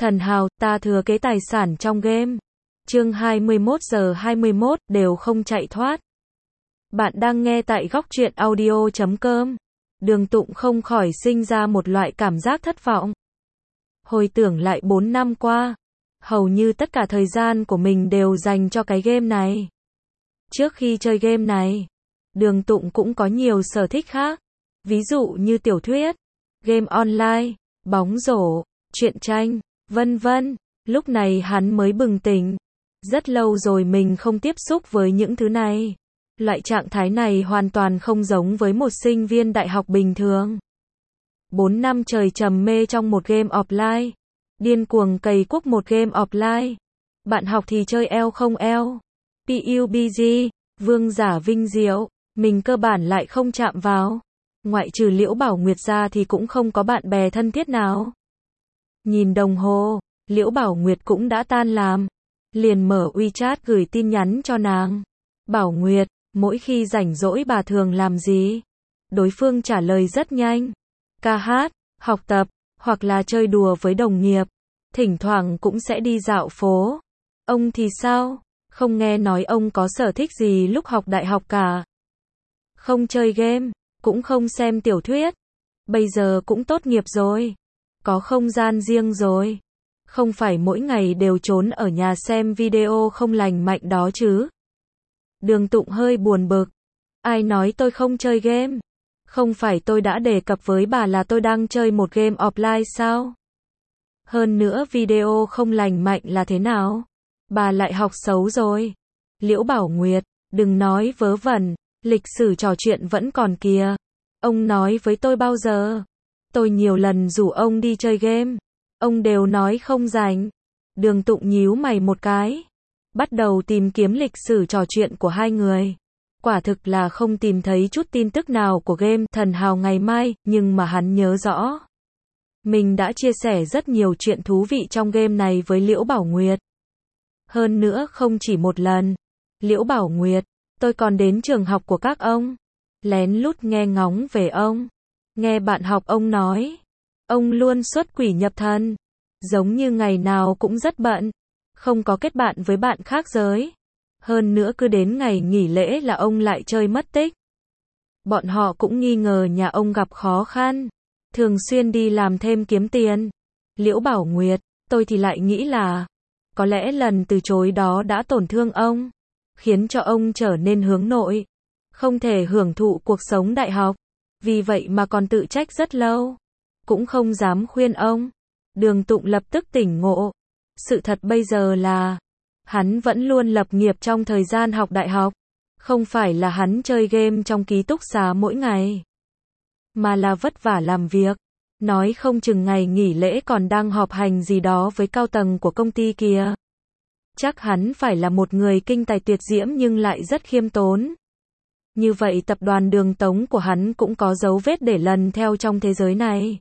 Thần hào, ta thừa kế tài sản trong game. Chương 21:21 đều không chạy thoát. Bạn đang nghe tại góc truyện audio.com. Đường Tụng không khỏi sinh ra một loại cảm giác thất vọng. Hồi tưởng lại 4 năm qua, hầu như tất cả thời gian của mình đều dành cho cái game này. Trước khi chơi game này, Đường Tụng cũng có nhiều sở thích khác. Ví dụ như tiểu thuyết, game online, bóng rổ, truyện tranh, vân vân. Lúc này hắn mới bừng tỉnh. Rất lâu rồi mình không tiếp xúc với những thứ này. Loại trạng thái này hoàn toàn không giống với một sinh viên đại học bình thường. 4 năm trời trầm mê trong một game offline. Điên cuồng cày cuốc một game offline. Bạn học thì chơi eo không eo. PUBG, vương giả vinh diệu, mình cơ bản lại không chạm vào. Ngoại trừ Liễu Bảo Nguyệt ra thì cũng không có bạn bè thân thiết nào. Nhìn đồng hồ, Liễu Bảo Nguyệt cũng đã tan làm. Liền mở WeChat gửi tin nhắn cho nàng. Bảo Nguyệt, mỗi khi rảnh rỗi bà thường làm gì? Đối phương trả lời rất nhanh. Ca hát, học tập, hoặc là chơi đùa với đồng nghiệp. Thỉnh thoảng cũng sẽ đi dạo phố. Ông thì sao? Không nghe nói ông có sở thích gì lúc học đại học cả. Không chơi game, cũng không xem tiểu thuyết. Bây giờ cũng tốt nghiệp rồi. Có không gian riêng rồi. Không phải mỗi ngày đều trốn ở nhà xem video không lành mạnh đó chứ. Đường Tụng hơi buồn bực. Ai nói tôi không chơi game? Không phải tôi đã đề cập với bà là tôi đang chơi một game offline sao? Hơn nữa video không lành mạnh là thế nào? Bà lại học xấu rồi. Liễu Bảo Nguyệt, đừng nói vớ vẩn, lịch sử trò chuyện vẫn còn kìa. Ông nói với tôi bao giờ? Tôi nhiều lần rủ ông đi chơi game. Ông đều nói không rảnh. Đường Tụng nhíu mày một cái. Bắt đầu tìm kiếm lịch sử trò chuyện của hai người. Quả thực là không tìm thấy chút tin tức nào của game Thần Hào ngày mai, nhưng mà hắn nhớ rõ. Mình đã chia sẻ rất nhiều chuyện thú vị trong game này với Liễu Bảo Nguyệt. Hơn nữa không chỉ một lần. Liễu Bảo Nguyệt, tôi còn đến trường học của các ông. Lén lút nghe ngóng về ông. Nghe bạn học ông nói. Ông luôn xuất quỷ nhập thần. Giống như ngày nào cũng rất bận. Không có kết bạn với bạn khác giới. Hơn nữa cứ đến ngày nghỉ lễ là ông lại chơi mất tích. Bọn họ cũng nghi ngờ nhà ông gặp khó khăn. Thường xuyên đi làm thêm kiếm tiền. Liễu Bảo Nguyệt, tôi thì lại nghĩ là có lẽ lần từ chối đó đã tổn thương ông. Khiến cho ông trở nên hướng nội. Không thể hưởng thụ cuộc sống đại học. Vì vậy mà còn tự trách rất lâu. Cũng không dám khuyên ông. Đường Tụng lập tức tỉnh ngộ. Sự thật bây giờ là hắn vẫn luôn lập nghiệp trong thời gian học đại học. Không phải là hắn chơi game trong ký túc xá mỗi ngày. Mà là vất vả làm việc. Nói không chừng ngày nghỉ lễ còn đang họp hành gì đó với cao tầng của công ty kia. Chắc hắn phải là một người kinh tài tuyệt diễm nhưng lại rất khiêm tốn. Như vậy tập đoàn Đường Tống của hắn cũng có dấu vết để lần theo trong thế giới này.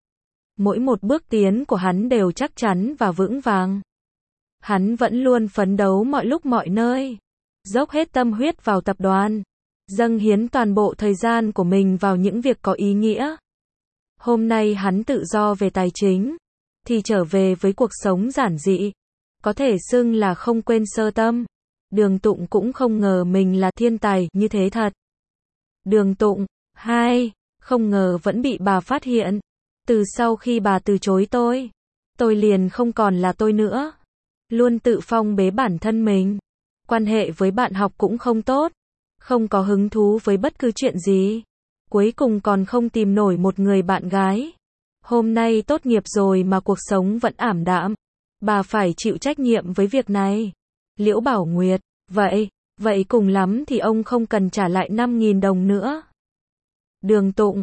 Mỗi một bước tiến của hắn đều chắc chắn và vững vàng. Hắn vẫn luôn phấn đấu mọi lúc mọi nơi. Dốc hết tâm huyết vào tập đoàn. Dâng hiến toàn bộ thời gian của mình vào những việc có ý nghĩa. Hôm nay hắn tự do về tài chính. Thì trở về với cuộc sống giản dị. Có thể xưng là không quên sơ tâm. Đường Tụng cũng không ngờ mình là thiên tài như thế thật. Đường Tụng, không ngờ vẫn bị bà phát hiện. Từ sau khi bà từ chối tôi liền không còn là tôi nữa. Luôn tự phong bế bản thân mình. Quan hệ với bạn học cũng không tốt. Không có hứng thú với bất cứ chuyện gì. Cuối cùng còn không tìm nổi một người bạn gái. Hôm nay tốt nghiệp rồi mà cuộc sống vẫn ảm đạm. Bà phải chịu trách nhiệm với việc này. Liễu Bảo Nguyệt, vậy cùng lắm thì ông không cần trả lại 5.000 đồng nữa. Đường Tụng,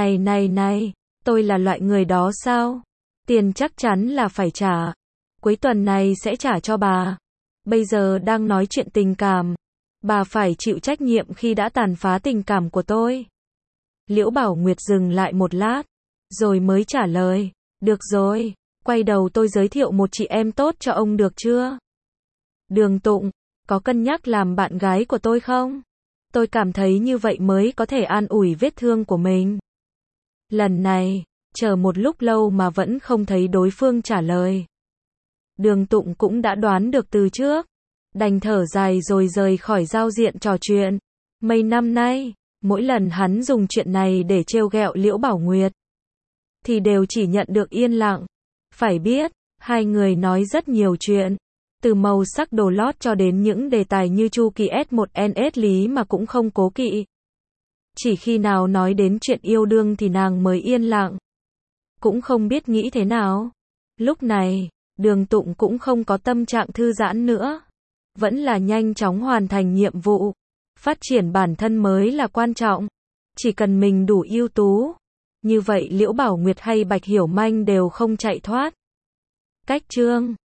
này, tôi là loại người đó sao? Tiền chắc chắn là phải trả. Cuối tuần này sẽ trả cho bà. Bây giờ đang nói chuyện tình cảm. Bà phải chịu trách nhiệm khi đã tàn phá tình cảm của tôi. Liễu Bảo Nguyệt dừng lại một lát. Rồi mới trả lời. Được rồi, quay đầu tôi giới thiệu một chị em tốt cho ông được chưa? Đường Tụng, có cân nhắc làm bạn gái của tôi không? Tôi cảm thấy như vậy mới có thể an ủi vết thương của mình. Lần này, chờ một lúc lâu mà vẫn không thấy đối phương trả lời. Đường Tụng cũng đã đoán được từ trước. Đành thở dài rồi rời khỏi giao diện trò chuyện. Mấy năm nay, mỗi lần hắn dùng chuyện này để trêu ghẹo Liễu Bảo Nguyệt, thì đều chỉ nhận được yên lặng. Phải biết, hai người nói rất nhiều chuyện. Từ màu sắc đồ lót cho đến những đề tài như chu kỳ S1NS lý mà cũng không cố kỵ. Chỉ khi nào nói đến chuyện yêu đương thì nàng mới yên lặng. Cũng không biết nghĩ thế nào. Lúc này, Đường Tụng cũng không có tâm trạng thư giãn nữa. Vẫn là nhanh chóng hoàn thành nhiệm vụ. Phát triển bản thân mới là quan trọng. Chỉ cần mình đủ ưu tú. Như vậy Liễu Bảo Nguyệt hay Bạch Hiểu Manh đều không chạy thoát. Cách chương